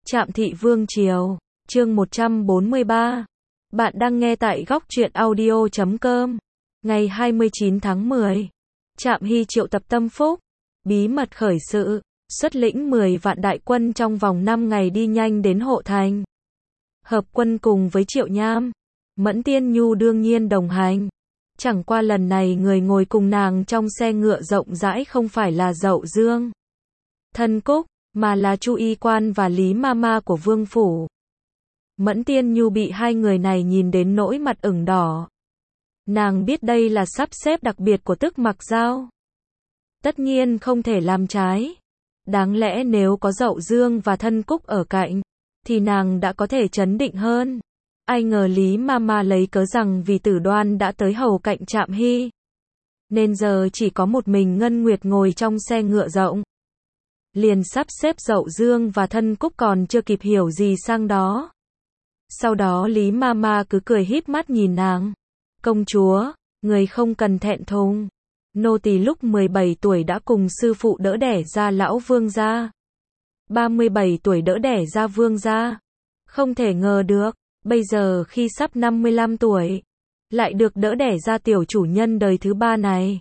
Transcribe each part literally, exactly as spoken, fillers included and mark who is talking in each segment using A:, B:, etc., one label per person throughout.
A: Trạm Thị Vương Triều, chương một trăm bốn mươi ba. Bạn đang nghe tại góc truyện audio chấm com. Ngày hai mươi chín tháng mười. Trạm Hy triệu tập Tâm Phúc, bí mật khởi sự, xuất lĩnh mười vạn đại quân trong vòng năm ngày đi nhanh đến Hộ Thành. Hợp quân cùng với Triệu Nham, Mẫn Tiên Nhu đương nhiên đồng hành. Chẳng qua lần này người ngồi cùng nàng trong xe ngựa rộng rãi không phải là Dậu Dương, Thân Cúc, mà là Chu Y Quan và Lý Mama của Vương Phủ. Mẫn Tiên Nhu bị hai người này nhìn đến nỗi mặt ửng đỏ. Nàng biết đây là sắp xếp đặc biệt của Tức Mặc Giao. Tất nhiên không thể làm trái. Đáng lẽ nếu có Dậu Dương và Thân Cúc ở cạnh, thì nàng đã có thể trấn định hơn. Ai ngờ Lý Mama lấy cớ rằng vì Tử Đoan đã tới hầu cạnh Trạm Hy, nên giờ chỉ có một mình Ngân Nguyệt ngồi trong xe ngựa rộng. Liền sắp xếp Dậu Dương và Thân Cúc còn chưa kịp hiểu gì sang đó. Sau đó Lý Mama cứ cười híp mắt nhìn nàng. Công chúa, người không cần thẹn thùng. Nô tỳ lúc mười bảy tuổi đã cùng sư phụ đỡ đẻ ra lão vương gia. ba mươi bảy tuổi đỡ đẻ ra vương gia. Không thể ngờ được, bây giờ khi sắp năm mươi lăm tuổi, lại được đỡ đẻ ra tiểu chủ nhân đời thứ ba này.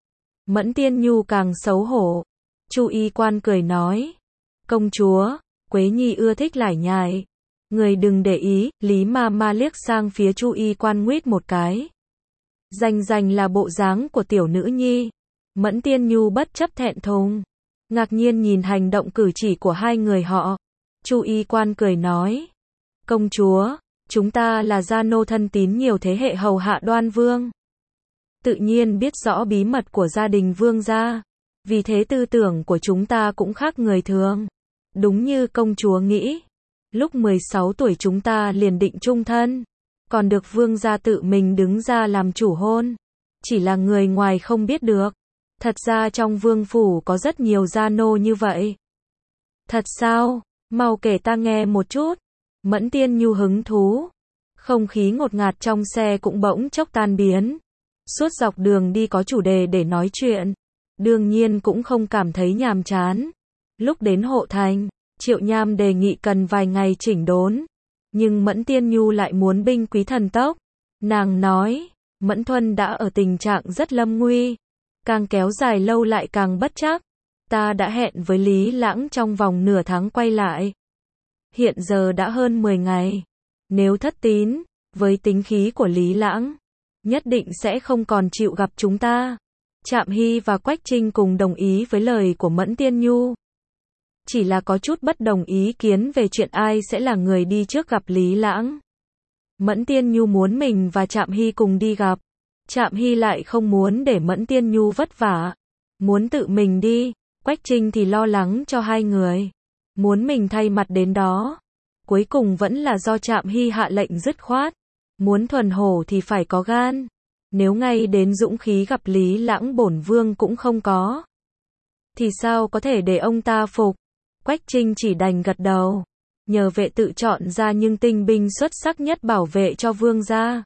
A: Mẫn Tiên Nhu càng xấu hổ. Chu Y Quan cười nói, công chúa, Quế Nhi ưa thích lải nhải. Người đừng để ý. Lý Mama liếc sang phía Chu Y Quan nguýt một cái. Rành rành là bộ dáng của tiểu nữ nhi. Mẫn Tiên Nhu bất chấp thẹn thùng, ngạc nhiên nhìn hành động cử chỉ của hai người họ. Chu Y Quan cười nói, công chúa, chúng ta là gia nô thân tín nhiều thế hệ hầu hạ Đoan Vương, tự nhiên biết rõ bí mật của gia đình Vương gia. Vì thế tư tưởng của chúng ta cũng khác người thường. Đúng như công chúa nghĩ, lúc mười sáu tuổi chúng ta liền định chung thân, còn được Vương gia tự mình đứng ra làm chủ hôn. Chỉ là người ngoài không biết được, thật ra trong Vương phủ có rất nhiều gia nô như vậy. Thật sao? Mau kể ta nghe một chút. Mẫn Tiên Nhu hứng thú. Không khí ngột ngạt trong xe cũng bỗng chốc tan biến. Suốt dọc đường đi có chủ đề để nói chuyện, đương nhiên cũng không cảm thấy nhàm chán. Lúc đến Hộ Thành, Triệu Nham đề nghị cần vài ngày chỉnh đốn, nhưng Mẫn Tiên Nhu lại muốn binh quý thần tốc. Nàng nói, Mẫn Thuần đã ở tình trạng rất lâm nguy, càng kéo dài lâu lại càng bất trắc. Ta đã hẹn với Lý Lãng trong vòng nửa tháng quay lại. Hiện giờ đã hơn mười ngày. Nếu thất tín, với tính khí của Lý Lãng, nhất định sẽ không còn chịu gặp chúng ta. Trạm Hy và Quách Trinh cùng đồng ý với lời của Mẫn Tiên Nhu. Chỉ là có chút bất đồng ý kiến về chuyện ai sẽ là người đi trước gặp Lý Lãng. Mẫn Tiên Nhu muốn mình và Trạm Hy cùng đi gặp. Trạm Hy lại không muốn để Mẫn Tiên Nhu vất vả, muốn tự mình đi. Quách Trinh thì lo lắng cho hai người, muốn mình thay mặt đến đó. Cuối cùng vẫn là do Trạm Hy hạ lệnh dứt khoát. Muốn thuần hổ thì phải có gan. Nếu ngay đến dũng khí gặp Lý Lãng bổn vương cũng không có, thì sao có thể để ông ta phục. Quách Trinh chỉ đành gật đầu. Nhờ vệ tự chọn ra nhưng tinh binh xuất sắc nhất bảo vệ cho vương gia.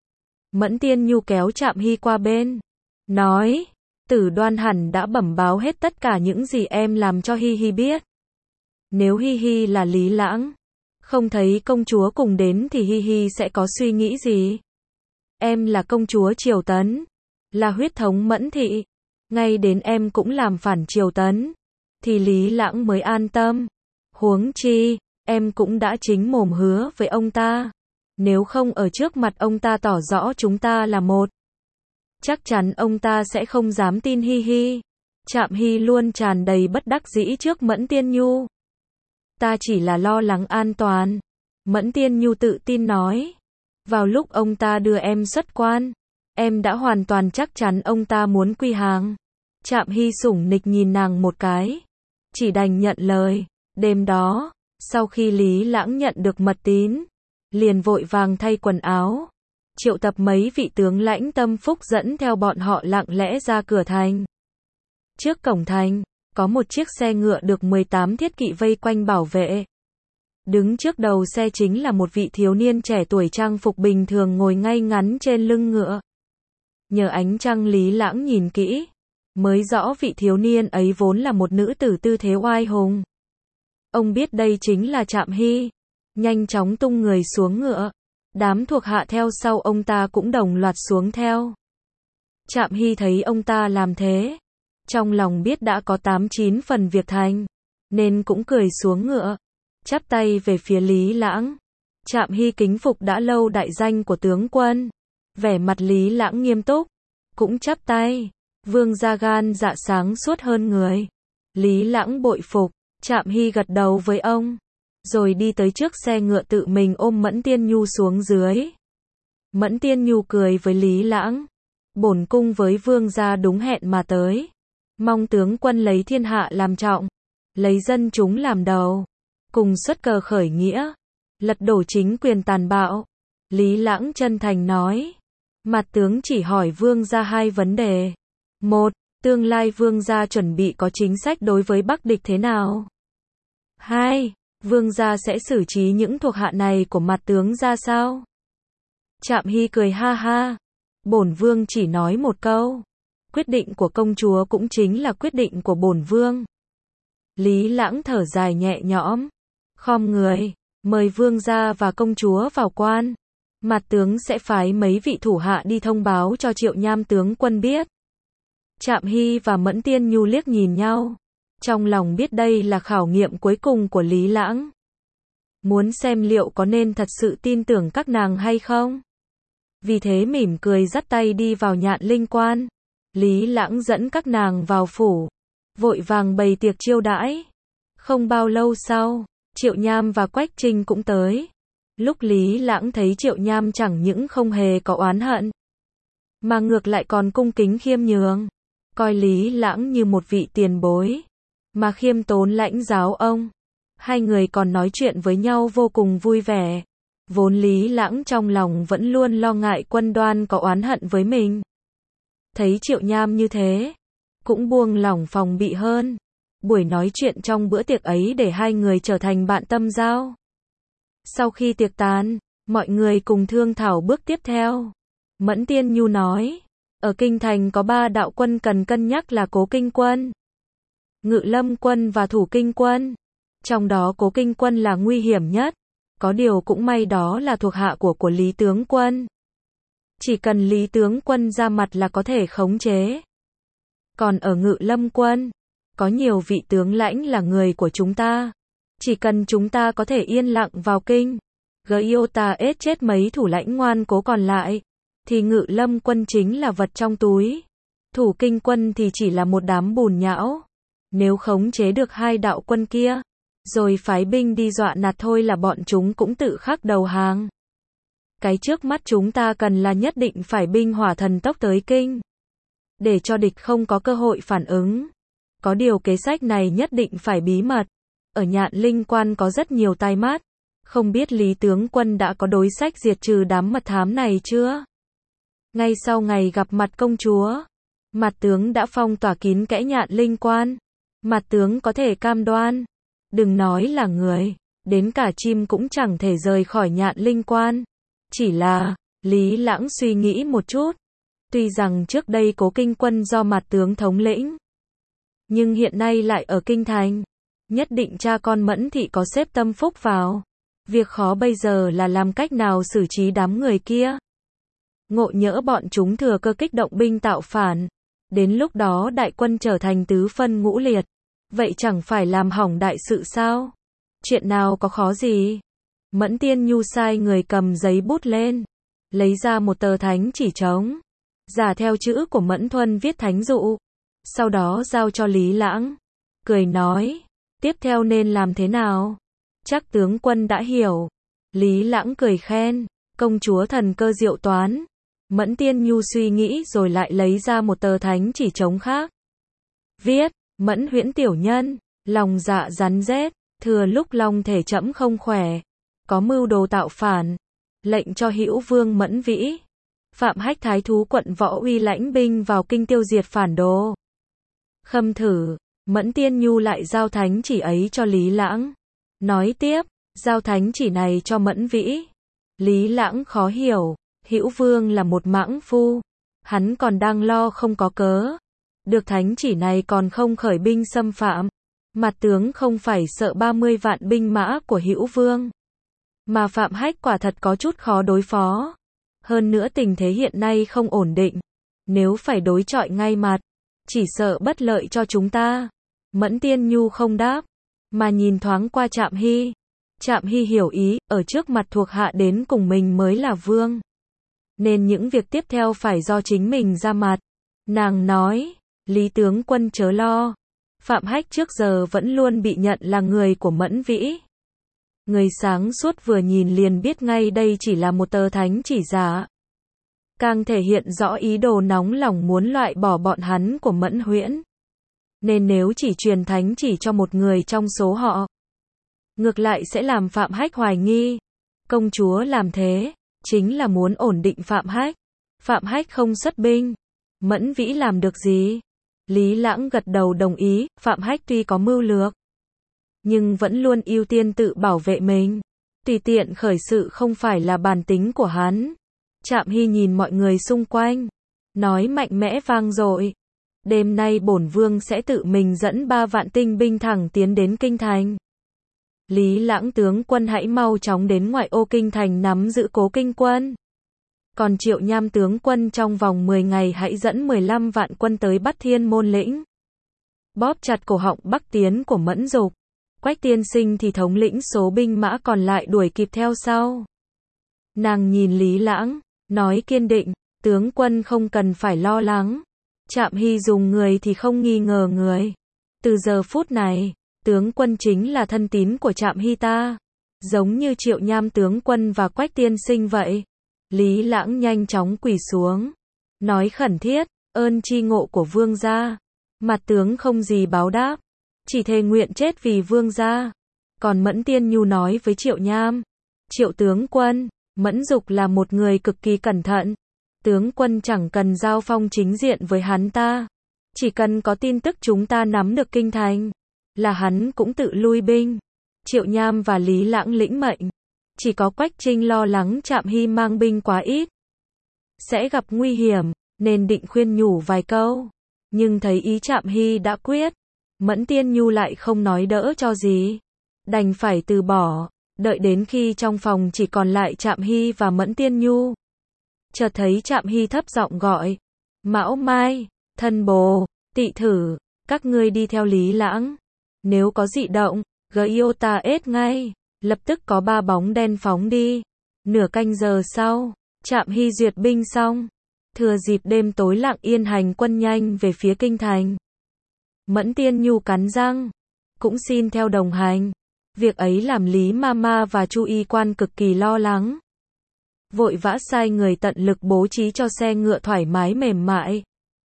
A: Mẫn Tiên Nhu kéo Trạm Hy qua bên, nói, Tử Đoan hẳn đã bẩm báo hết tất cả những gì em làm cho Hi Hi biết. Nếu Hi Hi là Lý Lãng, không thấy công chúa cùng đến thì Hi Hi sẽ có suy nghĩ gì? Em là công chúa Triều Tấn, là huyết thống Mẫn thị, ngay đến em cũng làm phản Triều Tấn, thì Lý Lãng mới an tâm. Huống chi, em cũng đã chính mồm hứa với ông ta, nếu không ở trước mặt ông ta tỏ rõ chúng ta là một, chắc chắn ông ta sẽ không dám tin Hi Hi. Trạm Hy luôn tràn đầy bất đắc dĩ trước Mẫn Tiên Nhu. Ta chỉ là lo lắng an toàn. Mẫn Tiên Nhu tự tin nói. Vào lúc ông ta đưa em xuất quan, em đã hoàn toàn chắc chắn ông ta muốn quy hàng. Trạm Hy sủng nịch nhìn nàng một cái, chỉ đành nhận lời. Đêm đó, sau khi Lý Lãng nhận được mật tín, liền vội vàng thay quần áo, triệu tập mấy vị tướng lãnh Tâm Phúc dẫn theo bọn họ lặng lẽ ra cửa thành. Trước cổng thành, có một chiếc xe ngựa được mười tám thiết kỵ vây quanh bảo vệ. Đứng trước đầu xe chính là một vị thiếu niên trẻ tuổi trang phục bình thường ngồi ngay ngắn trên lưng ngựa. Nhờ ánh trăng Lý Lãng nhìn kỹ, mới rõ vị thiếu niên ấy vốn là một nữ tử tư thế oai hùng. Ông biết đây chính là Trạm Hy, nhanh chóng tung người xuống ngựa. Đám thuộc hạ theo sau ông ta cũng đồng loạt xuống theo. Trạm Hy thấy ông ta làm thế, trong lòng biết đã có tám chín phần việc thành, nên cũng cười xuống ngựa, chắp tay về phía Lý Lãng. Trạm Hy kính phục đã lâu đại danh của tướng quân. Vẻ mặt Lý Lãng nghiêm túc, cũng chắp tay. Vương gia gan dạ sáng suốt hơn người. Lý Lãng bội phục, Trạm Hy gật đầu với ông, rồi đi tới trước xe ngựa tự mình ôm Mẫn Tiên Nhu xuống dưới. Mẫn Tiên Nhu cười với Lý Lãng. Bổn cung với vương gia đúng hẹn mà tới. Mong tướng quân lấy thiên hạ làm trọng, lấy dân chúng làm đầu, cùng xuất cờ khởi nghĩa, lật đổ chính quyền tàn bạo. Lý Lãng chân thành nói. Mặt tướng chỉ hỏi vương gia hai vấn đề. Một, tương lai vương gia chuẩn bị có chính sách đối với Bắc địch thế nào? Hai, vương gia sẽ xử trí những thuộc hạ này của mặt tướng ra sao? Trạm Hy cười ha ha. Bổn vương chỉ nói một câu. Quyết định của công chúa cũng chính là quyết định của bổn vương. Lý Lãng thở dài nhẹ nhõm, khom người, mời vương gia và công chúa vào quan. Mặt tướng sẽ phái mấy vị thủ hạ đi thông báo cho Triệu Nham tướng quân biết. Trạm Hy và Mẫn Tiên Nhu liếc nhìn nhau, trong lòng biết đây là khảo nghiệm cuối cùng của Lý Lãng. Muốn xem liệu có nên thật sự tin tưởng các nàng hay không. Vì thế mỉm cười dắt tay đi vào Nhạn Linh Quan. Lý Lãng dẫn các nàng vào phủ, vội vàng bày tiệc chiêu đãi. Không bao lâu sau, Triệu Nham và Quách Trinh cũng tới. Lúc Lý Lãng thấy Triệu Nham chẳng những không hề có oán hận, mà ngược lại còn cung kính khiêm nhường, coi Lý Lãng như một vị tiền bối, mà khiêm tốn lãnh giáo ông. Hai người còn nói chuyện với nhau vô cùng vui vẻ. Vốn Lý Lãng trong lòng vẫn luôn lo ngại Quân Đoan có oán hận với mình. Thấy Triệu Nham như thế, cũng buông lỏng phòng bị hơn. Buổi nói chuyện trong bữa tiệc ấy để hai người trở thành bạn tâm giao. Sau khi tiệc tàn, mọi người cùng thương thảo bước tiếp theo. Mẫn Tiên Nhu nói, ở Kinh Thành có ba đạo quân cần cân nhắc là Cố Kinh Quân, Ngự Lâm Quân và Thủ Kinh Quân. Trong đó Cố Kinh Quân là nguy hiểm nhất. Có điều cũng may đó là thuộc hạ của của Lý tướng quân. Chỉ cần Lý tướng quân ra mặt là có thể khống chế. Còn ở Ngự Lâm Quân, có nhiều vị tướng lãnh là người của chúng ta. Chỉ cần chúng ta có thể yên lặng vào kinh, Giota ết chết mấy thủ lãnh ngoan cố còn lại, thì Ngự Lâm Quân chính là vật trong túi. Thủ Kinh Quân thì chỉ là một đám bùn nhão. Nếu khống chế được hai đạo quân kia, rồi phái binh đi dọa nạt thôi là bọn chúng cũng tự khắc đầu hàng. Cái trước mắt chúng ta cần là nhất định phải binh hỏa thần tốc tới kinh, để cho địch không có cơ hội phản ứng. Có điều kế sách này nhất định phải bí mật. Ở Nhạn Linh Quan có rất nhiều tai mắt. Không biết Lý tướng quân đã có đối sách diệt trừ đám mật thám này chưa? Ngay sau ngày gặp mặt công chúa, mặt tướng đã phong tỏa kín kẽ Nhạn Linh Quan. Mặt tướng có thể cam đoan, đừng nói là người, đến cả chim cũng chẳng thể rời khỏi Nhạn Linh Quan. Chỉ là, Lý Lãng suy nghĩ một chút. Tuy rằng trước đây Cố Kinh Quân do mặt tướng thống lĩnh, nhưng hiện nay lại ở Kinh Thành. Nhất định cha con Mẫn Thị có xếp tâm phúc vào. Việc khó bây giờ là làm cách nào xử trí đám người kia. Ngộ nhỡ bọn chúng thừa cơ kích động binh tạo phản. Đến lúc đó đại quân trở thành tứ phân ngũ liệt. Vậy chẳng phải làm hỏng đại sự sao? Chuyện nào có khó gì? Mẫn Tiên Nhu sai người cầm giấy bút lên, lấy ra một tờ thánh chỉ trống, giả theo chữ của Mẫn Thuần viết thánh dụ, sau đó giao cho Lý Lãng, cười nói, tiếp theo nên làm thế nào? Chắc tướng quân đã hiểu. Lý Lãng cười khen, công chúa thần cơ diệu toán. Mẫn Tiên Nhu suy nghĩ rồi lại lấy ra một tờ thánh chỉ trống khác, viết, Mẫn Huyễn tiểu nhân, lòng dạ rắn rết, thừa lúc long thể trẫm không khỏe, có mưu đồ tạo phản, lệnh cho Hữu Vương Mẫn Vĩ, Phạm Hách Thái Thú quận Võ Uy lãnh binh vào kinh tiêu diệt phản đồ. Khâm thử, Mẫn Tiên Nhu lại giao thánh chỉ ấy cho Lý Lãng. Nói tiếp, giao thánh chỉ này cho Mẫn Vĩ. Lý Lãng khó hiểu, Hữu Vương là một mãng phu, hắn còn đang lo không có cớ. Được thánh chỉ này còn không khởi binh xâm phạm, Mặt tướng không phải sợ ba mươi vạn binh mã của Hữu Vương, mà Phạm Hách quả thật có chút khó đối phó. Hơn nữa tình thế hiện nay không ổn định, nếu phải đối chọi ngay mặt, chỉ sợ bất lợi cho chúng ta. Mẫn Tiên Nhu không đáp, mà nhìn thoáng qua Trạm Hy. Trạm Hy hiểu ý, ở trước mặt thuộc hạ đến cùng mình mới là vương, nên những việc tiếp theo phải do chính mình ra mặt. Nàng nói, Lý tướng quân chớ lo, Phạm Hách trước giờ vẫn luôn bị nhận là người của Mẫn Vĩ. Người sáng suốt vừa nhìn liền biết ngay đây chỉ là một tờ thánh chỉ giả, càng thể hiện rõ ý đồ nóng lòng muốn loại bỏ bọn hắn của Mẫn Huyễn. Nên nếu chỉ truyền thánh chỉ cho một người trong số họ, ngược lại sẽ làm Phạm Hách hoài nghi. Công chúa làm thế, chính là muốn ổn định Phạm Hách. Phạm Hách không xuất binh, Mẫn Vĩ làm được gì? Lý Lãng gật đầu đồng ý, Phạm Hách tuy có mưu lược, nhưng vẫn luôn ưu tiên tự bảo vệ mình. Tùy tiện khởi sự không phải là bản tính của hắn. Trạm Hy nhìn mọi người xung quanh, nói mạnh mẽ vang dội. Đêm nay bổn vương sẽ tự mình dẫn ba vạn tinh binh thẳng tiến đến kinh thành. Lý Lãng tướng quân hãy mau chóng đến ngoại ô kinh thành nắm giữ cố kinh quân. Còn Triệu Nham tướng quân trong vòng mười ngày hãy dẫn mười lăm vạn quân tới bắt Thiên Môn Lĩnh. Bóp chặt cổ họng bắc tiến của Mẫn Dục. Quách tiên sinh thì thống lĩnh số binh mã còn lại đuổi kịp theo sau. Nàng nhìn Lý Lãng, nói kiên định, tướng quân không cần phải lo lắng. Trạm Hy dùng người thì không nghi ngờ người. Từ giờ phút này, tướng quân chính là thân tín của Trạm Hy ta, giống như Triệu Nham tướng quân và Quách tiên sinh vậy. Lý Lãng nhanh chóng quỳ xuống, nói khẩn thiết, ơn tri ngộ của vương gia. Mặt tướng không gì báo đáp, chỉ thề nguyện chết vì vương gia. Còn Mẫn Tiên Nhu nói với Triệu Nham, Triệu tướng quân, Mẫn Dục là một người cực kỳ cẩn thận. Tướng quân chẳng cần giao phong chính diện với hắn ta, chỉ cần có tin tức chúng ta nắm được kinh thành, là hắn cũng tự lui binh. Triệu Nham và Lý Lãng lĩnh mệnh. Chỉ có Quách Trinh lo lắng Trạm Hy mang binh quá ít, sẽ gặp nguy hiểm, nên định khuyên nhủ vài câu. Nhưng thấy ý Trạm Hy đã quyết, Mẫn Tiên Nhu lại không nói đỡ cho gì, đành phải từ bỏ. Đợi đến khi trong phòng chỉ còn lại Trạm Hy và Mẫn Tiên Nhu, chợt thấy Trạm Hy thấp giọng gọi, Mão Mai, Thân Bồ, Tị Thử, các ngươi đi theo Lý Lãng. Nếu có dị động, gây ô ta ết ngay. Lập tức có ba bóng đen phóng đi. Nửa canh giờ sau, Trạm Hy duyệt binh xong, thừa dịp đêm tối lặng yên hành quân nhanh về phía kinh thành. Mẫn Tiên Nhu cắn răng, cũng xin theo đồng hành. Việc ấy làm Lý Mama và Chu Y Quan cực kỳ lo lắng, vội vã sai người tận lực bố trí cho xe ngựa thoải mái mềm mại.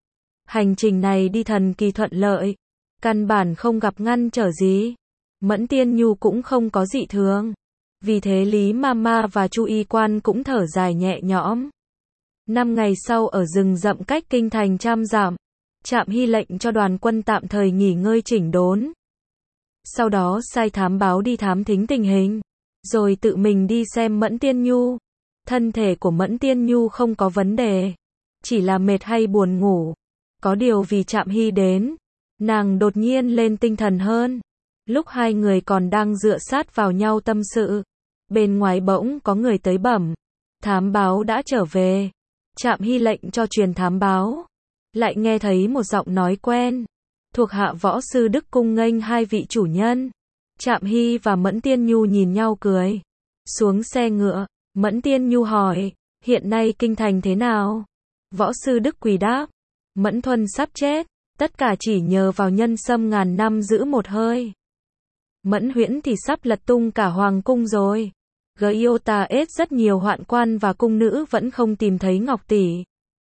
A: Hành trình này đi thần kỳ thuận lợi, căn bản không gặp ngăn trở gì. Mẫn Tiên Nhu cũng không có dị thường, vì thế Lý Mama và Chu Y Quan cũng thở dài nhẹ nhõm. Năm ngày sau ở rừng rậm cách kinh thành trăm dặm, Trạm Hy lệnh cho đoàn quân tạm thời nghỉ ngơi chỉnh đốn. Sau đó sai thám báo đi thám thính tình hình, rồi tự mình đi xem Mẫn Tiên Nhu. Thân thể của Mẫn Tiên Nhu không có vấn đề, chỉ là mệt hay buồn ngủ. Có điều vì Trạm Hy đến, nàng đột nhiên lên tinh thần hơn. Lúc hai người còn đang dựa sát vào nhau tâm sự, bên ngoài bỗng có người tới bẩm, thám báo đã trở về. Trạm Hy lệnh cho truyền thám báo, lại nghe thấy một giọng nói quen, thuộc hạ võ sư Đức cung nghênh hai vị chủ nhân. Trạm Hy và Mẫn Tiên Nhu nhìn nhau cười, xuống xe ngựa. Mẫn Tiên Nhu hỏi, hiện nay kinh thành thế nào? Võ sư Đức quỳ đáp, Mẫn Thuần sắp chết, tất cả chỉ nhờ vào nhân sâm ngàn năm giữ một hơi. Mẫn Huyễn thì sắp lật tung cả hoàng cung rồi. Giota ết rất nhiều hoạn quan và cung nữ vẫn không tìm thấy Ngọc tỷ.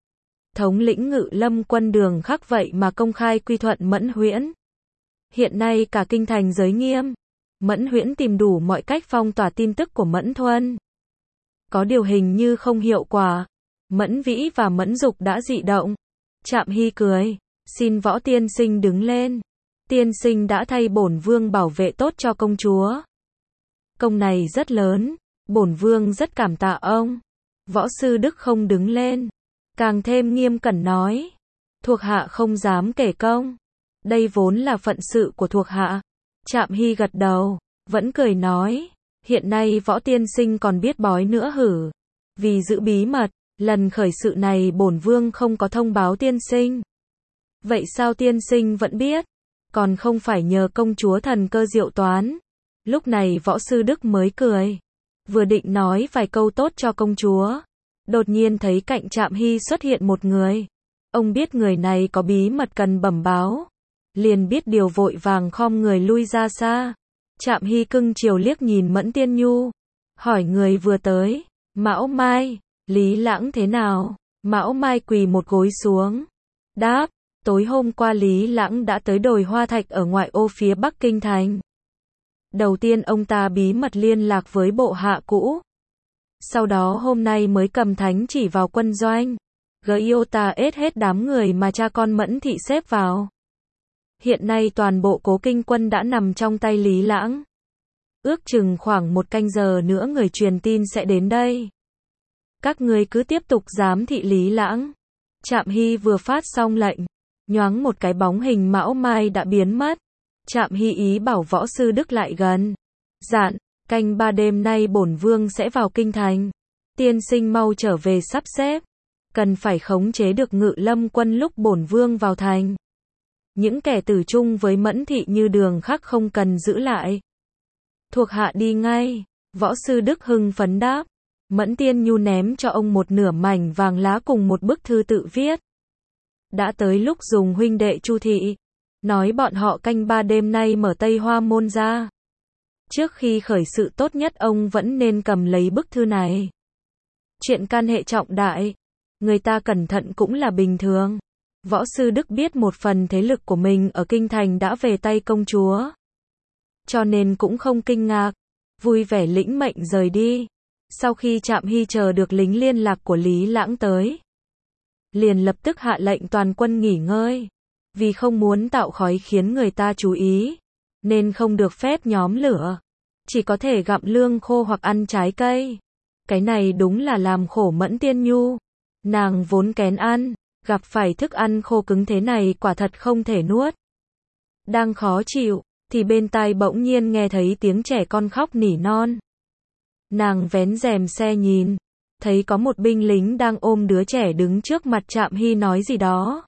A: Thống lĩnh Ngự Lâm quân Đường Khắc vậy mà công khai quy thuận Mẫn Huyễn. Hiện nay cả kinh thành giới nghiêm, Mẫn Huyễn tìm đủ mọi cách phong tỏa tin tức của Mẫn Thuần. Có điều hình như không hiệu quả. Mẫn Vĩ và Mẫn Dục đã dị động. Trạm Hy cười, xin võ tiên sinh đứng lên. Tiên sinh đã thay bổn vương bảo vệ tốt cho công chúa. Công này rất lớn, bổn vương rất cảm tạ ông. Võ sư Đức không đứng lên, càng thêm nghiêm cẩn nói, thuộc hạ không dám kể công. Đây vốn là phận sự của thuộc hạ, Trạm Hy gật đầu, vẫn cười nói, hiện nay Võ tiên sinh còn biết bói nữa hử? Vì giữ bí mật, lần khởi sự này bổn vương không có thông báo tiên sinh. Vậy sao tiên sinh vẫn biết? Còn không phải nhờ công chúa thần cơ diệu toán. Lúc này Võ Sư Đức mới cười, vừa định nói vài câu tốt cho công chúa, đột nhiên thấy cạnh Trạm Hy xuất hiện một người. Ông biết người này có bí mật cần bẩm báo, liền biết điều vội vàng khom người lui ra xa. Trạm Hy cưng chiều liếc nhìn Mẫn Tiên Nhu, hỏi người vừa tới, Mão Mai, Lý Lãng thế nào? Mão Mai quỳ một gối xuống, đáp, tối hôm qua Lý Lãng đã tới đồi Hoa Thạch ở ngoại ô phía Bắc Kinh Thành. Đầu tiên ông ta bí mật liên lạc với bộ hạ cũ, sau đó hôm nay mới cầm thánh chỉ vào quân doanh, Giota ết hết đám người mà cha con Mẫn Thị xếp vào. Hiện nay toàn bộ Cố Kinh quân đã nằm trong tay Lý Lãng. Ước chừng khoảng một canh giờ nữa người truyền tin sẽ đến đây. Các ngươi cứ tiếp tục giám thị Lý Lãng. Trạm Hy vừa phát xong lệnh, nhoáng một cái bóng hình Mão Mai đã biến mất. Trạm Hy ý bảo Võ Sư Đức lại gần, dặn, canh ba đêm nay bổn vương sẽ vào kinh thành. Tiên sinh mau trở về sắp xếp, cần phải khống chế được Ngự Lâm quân lúc bổn vương vào thành. Những kẻ tử chung với Mẫn Thị như Đường Khắc không cần giữ lại. Thuộc hạ đi ngay. Võ Sư Đức hưng phấn đáp. Mẫn Tiên Nhu ném cho ông một nửa mảnh vàng lá cùng một bức thư tự viết. Đã tới lúc dùng huynh đệ Chu thị, nói bọn họ canh ba đêm nay mở Tây Hoa môn ra. Trước khi khởi sự tốt nhất ông vẫn nên cầm lấy bức thư này. Chuyện can hệ trọng đại, người ta cẩn thận cũng là bình thường. Võ Sư Đức biết một phần thế lực của mình ở kinh thành đã về tay công chúa, cho nên cũng không kinh ngạc, vui vẻ lĩnh mệnh rời đi. Sau khi Trạm Hy chờ được lính liên lạc của Lý Lãng tới, liền lập tức hạ lệnh toàn quân nghỉ ngơi, vì không muốn tạo khói khiến người ta chú ý, nên không được phép nhóm lửa, chỉ có thể gặm lương khô hoặc ăn trái cây. Cái này đúng là làm khổ Mẫn Tiên Nhu, nàng vốn kén ăn, gặp phải thức ăn khô cứng thế này quả thật không thể nuốt. Đang khó chịu, thì bên tai bỗng nhiên nghe thấy tiếng trẻ con khóc nỉ non. Nàng vén rèm xe nhìn, thấy có một binh lính đang ôm đứa trẻ đứng trước mặt Trạm Hy nói gì đó.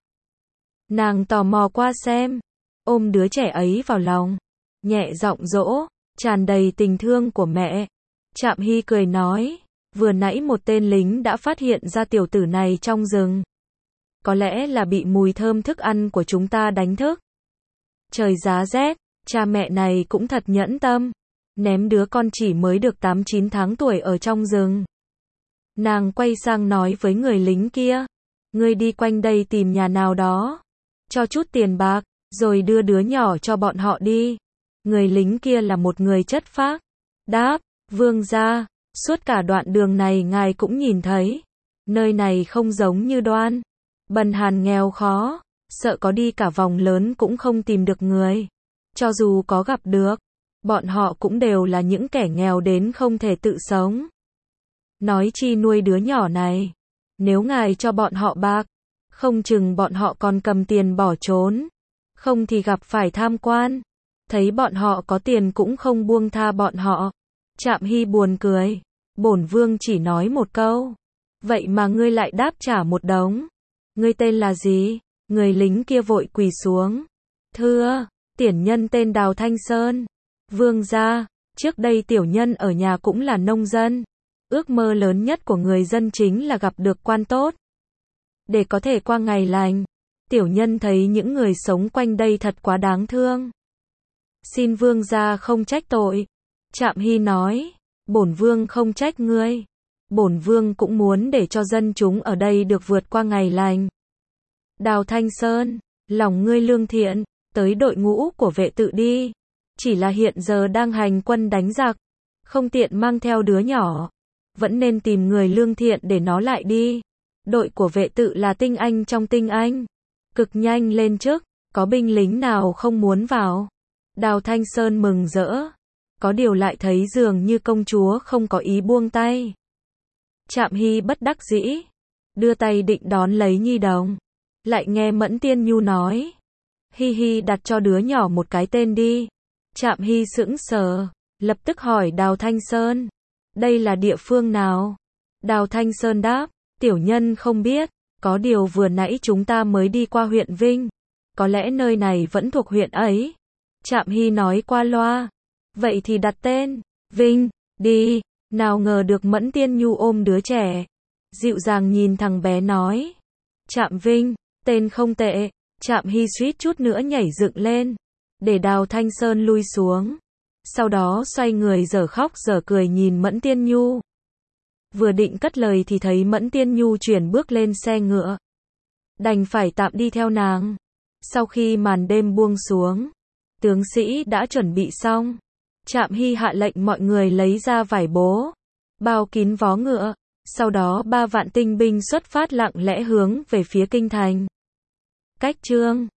A: Nàng tò mò qua xem, ôm đứa trẻ ấy vào lòng, nhẹ giọng dỗ, tràn đầy tình thương của mẹ. Trạm Hy cười nói, vừa nãy một tên lính đã phát hiện ra tiểu tử này trong rừng. Có lẽ là bị mùi thơm thức ăn của chúng ta đánh thức. Trời giá rét, cha mẹ này cũng thật nhẫn tâm, ném đứa con chỉ mới được tám chín tháng tuổi ở trong rừng. Nàng quay sang nói với người lính kia, ngươi đi quanh đây tìm nhà nào đó, cho chút tiền bạc, rồi đưa đứa nhỏ cho bọn họ đi. Người lính kia là một người chất phác, đáp, vương gia, suốt cả đoạn đường này ngài cũng nhìn thấy, nơi này không giống như Đoan, bần hàn nghèo khó, sợ có đi cả vòng lớn cũng không tìm được người. Cho dù có gặp được, bọn họ cũng đều là những kẻ nghèo đến không thể tự sống. Nói chi nuôi đứa nhỏ này, nếu ngài cho bọn họ bạc, không chừng bọn họ còn cầm tiền bỏ trốn, không thì gặp phải tham quan, thấy bọn họ có tiền cũng không buông tha bọn họ. Trạm Hy buồn cười, bổn vương chỉ nói một câu, vậy mà ngươi lại đáp trả một đống. Ngươi tên là gì? Người lính kia vội quỳ xuống, thưa, tiểu nhân tên Đào Thanh Sơn. Vương gia, trước đây tiểu nhân ở nhà cũng là nông dân, ước mơ lớn nhất của người dân chính là gặp được quan tốt, để có thể qua ngày lành. Tiểu nhân thấy những người sống quanh đây thật quá đáng thương, xin vương gia không trách tội. Trạm Hy nói, bổn vương không trách ngươi, bổn vương cũng muốn để cho dân chúng ở đây được vượt qua ngày lành. Đào Thanh Sơn, lòng ngươi lương thiện, tới đội ngũ của vệ tự đi, chỉ là hiện giờ đang hành quân đánh giặc, không tiện mang theo đứa nhỏ, vẫn nên tìm người lương thiện để nó lại đi. Đội của vệ tự là tinh anh trong tinh anh, cực nhanh lên chức, có binh lính nào không muốn vào. Đào Thanh Sơn mừng rỡ, có điều lại thấy dường như công chúa không có ý buông tay. Trạm Hy bất đắc dĩ, đưa tay định đón lấy nhi đồng, lại nghe Mẫn Tiên Nhu nói, Hi Hi đặt cho đứa nhỏ một cái tên đi. Trạm Hy sững sờ, lập tức hỏi Đào Thanh Sơn. Đây là địa phương nào? Đào Thanh Sơn đáp, tiểu nhân không biết, có điều vừa nãy chúng ta mới đi qua huyện Vinh. Có lẽ nơi này vẫn thuộc huyện ấy. Trạm Hy nói qua loa. Vậy thì đặt tên, Vinh, đi. Nào ngờ được Mẫn Tiên Nhu ôm đứa trẻ. Dịu dàng nhìn thằng bé nói. Trạm Vinh, tên không tệ. Trạm Hy suýt chút nữa nhảy dựng lên. Để Đào Thanh Sơn lui xuống. Sau đó xoay người dở khóc dở cười nhìn Mẫn Tiên Nhu. Vừa định cất lời thì thấy Mẫn Tiên Nhu chuyển bước lên xe ngựa. Đành phải tạm đi theo nàng. Sau khi màn đêm buông xuống, tướng sĩ đã chuẩn bị xong. Trạm Hy hạ lệnh mọi người lấy ra vải bố, bao kín vó ngựa. Sau đó ba vạn tinh binh xuất phát lặng lẽ hướng về phía kinh thành. Cách chương